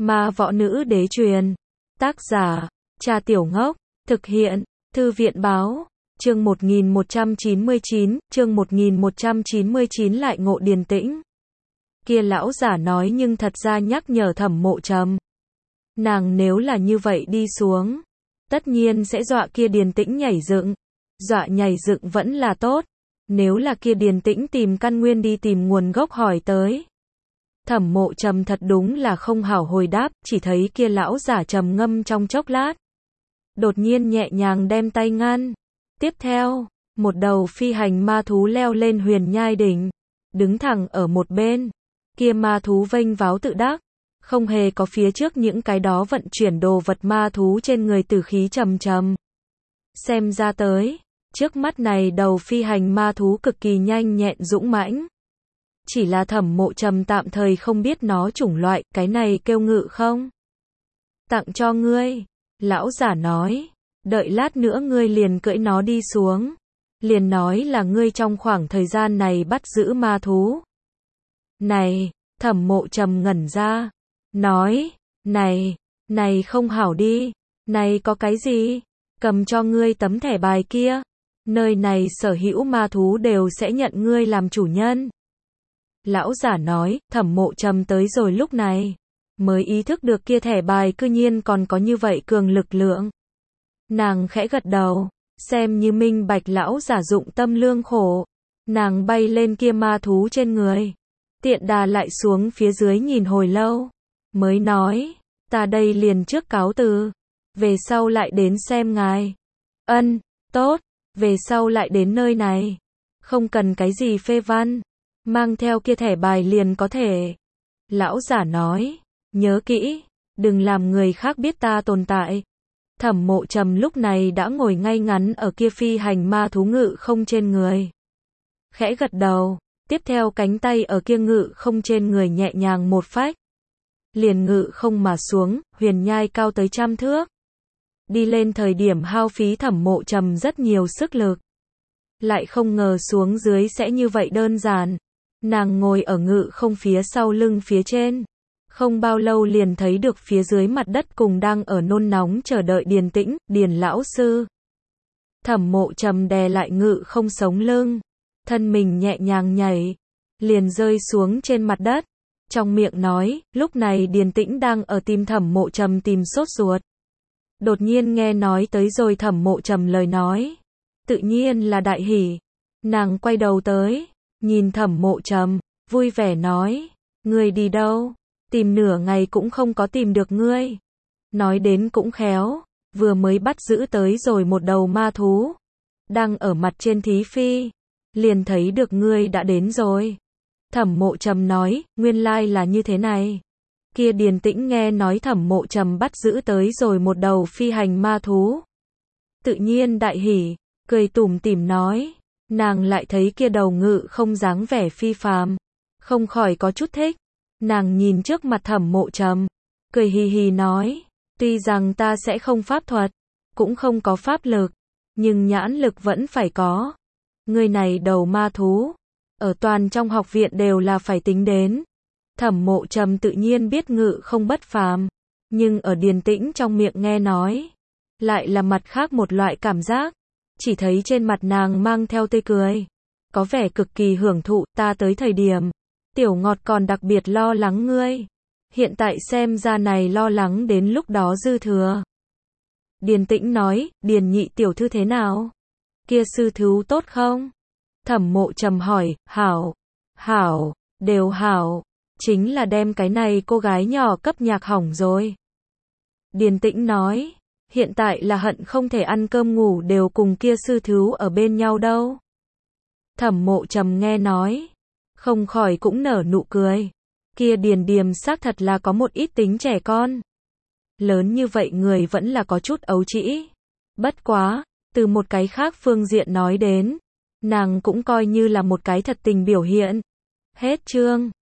Ma võ nữ đế truyền. Tác giả, Cha Tiểu Ngốc. Thực hiện, Thư viện báo. Chương 1199 lại ngộ Điền Tĩnh. Kia lão giả nói nhưng thật ra nhắc nhở Thẩm Mộ Trầm. Nàng nếu là như vậy đi xuống, tất nhiên sẽ dọa kia Điền Tĩnh nhảy dựng. Dọa nhảy dựng vẫn là tốt. Nếu là kia Điền Tĩnh tìm căn nguyên đi tìm nguồn gốc hỏi tới. Thẩm Mộ Trầm thật đúng là không hảo hồi đáp, chỉ thấy kia lão giả trầm ngâm trong chốc lát. Đột nhiên nhẹ nhàng đem tay ngăn. Tiếp theo, một đầu phi hành ma thú leo lên huyền nhai đỉnh, đứng thẳng ở một bên. Kia ma thú vênh váo tự đắc, không hề có phía trước những cái đó vận chuyển đồ vật ma thú trên người tử khí trầm trầm. Xem ra tới, trước mắt này đầu phi hành ma thú cực kỳ nhanh nhẹn dũng mãnh. Chỉ là Thẩm Mộ Trầm tạm thời không biết nó chủng loại, cái này kêu ngự không? Tặng cho ngươi, lão giả nói, đợi lát nữa ngươi liền cưỡi nó đi xuống. Liền nói là ngươi trong khoảng thời gian này bắt giữ ma thú. Này, Thẩm Mộ Trầm ngẩn ra, nói, này không hảo đi, này có cái gì? Cầm cho ngươi tấm thẻ bài kia, nơi này sở hữu ma thú đều sẽ nhận ngươi làm chủ nhân. Lão giả nói, Thẩm Mộ Trầm tới rồi lúc này, mới ý thức được kia thẻ bài cư nhiên còn có như vậy cường lực lượng. Nàng khẽ gật đầu, xem như minh bạch lão giả dụng tâm lương khổ. Nàng bay lên kia ma thú trên người, tiện đà lại xuống phía dưới nhìn hồi lâu, mới nói, ta đây liền trước cáo từ, về sau lại đến xem ngài. Ân, tốt, về sau lại đến nơi này, không cần cái gì phê văn, mang theo kia thẻ bài liền có thể. Lão giả nói, nhớ kỹ, đừng làm người khác biết ta tồn tại. Thẩm Mộ Trầm lúc này đã ngồi ngay ngắn ở kia phi hành ma thú ngự không trên người. Khẽ gật đầu, tiếp theo cánh tay ở kia ngự không trên người nhẹ nhàng một phách. Liền ngự không mà xuống, huyền nhai cao tới 100 thước. Đi lên thời điểm hao phí Thẩm Mộ Trầm rất nhiều sức lực. Lại không ngờ xuống dưới sẽ như vậy đơn giản. Nàng ngồi ở ngự không phía sau lưng phía trên. Không bao lâu liền thấy được phía dưới mặt đất cùng đang ở nôn nóng chờ đợi Điền Tĩnh, Điền lão sư. Thẩm Mộ Trầm đè lại ngự không sống lưng, thân mình nhẹ nhàng nhảy, liền rơi xuống trên mặt đất. Trong miệng nói, lúc này Điền Tĩnh đang ở tìm Thẩm Mộ Trầm tìm sốt ruột. Đột nhiên nghe nói tới rồi Thẩm Mộ Trầm lời nói, tự nhiên là đại hỉ. Nàng quay đầu tới, nhìn Thẩm Mộ Trầm, vui vẻ nói, ngươi đi đâu? Tìm nửa ngày cũng không có tìm được ngươi. Nói đến cũng khéo, vừa mới bắt giữ tới rồi một đầu ma thú, đang ở mặt trên thí phi, liền thấy được ngươi đã đến rồi. Thẩm Mộ Trầm nói, nguyên lai là như thế này. Kia Điền Tĩnh nghe nói Thẩm Mộ Trầm bắt giữ tới rồi một đầu phi hành ma thú, tự nhiên đại hỉ, cười tủm tỉm nói, nàng lại thấy kia đầu ngự không dáng vẻ phi phàm, không khỏi có chút thích. Nàng nhìn trước mặt Thẩm Mộ Trầm, cười hì hì nói, tuy rằng ta sẽ không pháp thuật, cũng không có pháp lực, nhưng nhãn lực vẫn phải có. Người này đầu ma thú, ở toàn trong học viện đều là phải tính đến. Thẩm Mộ Trầm tự nhiên biết ngự không bất phàm, nhưng ở Điền Tĩnh trong miệng nghe nói, lại là mặt khác một loại cảm giác. Chỉ thấy trên mặt nàng mang theo tươi cười, có vẻ cực kỳ hưởng thụ. Ta tới thời điểm Tiểu Ngọt còn đặc biệt lo lắng ngươi, hiện tại xem ra này lo lắng đến lúc đó dư thừa. Điền Tĩnh nói, Điền nhị tiểu thư thế nào? Kia sư thú tốt không? Thẩm Mộ Trầm hỏi, hảo, đều hảo, chính là đem cái này cô gái nhỏ cấp nhạc hỏng rồi. Điền Tĩnh nói, hiện tại là hận không thể ăn cơm ngủ đều cùng kia sư thú ở bên nhau đâu. Thẩm Mộ Trầm nghe nói, không khỏi cũng nở nụ cười. Kia Điền Điềm xác thật là có một ít tính trẻ con. Lớn như vậy người vẫn là có chút ấu trĩ. Bất quá, từ một cái khác phương diện nói đến, nàng cũng coi như là một cái thật tình biểu hiện. Hết chương.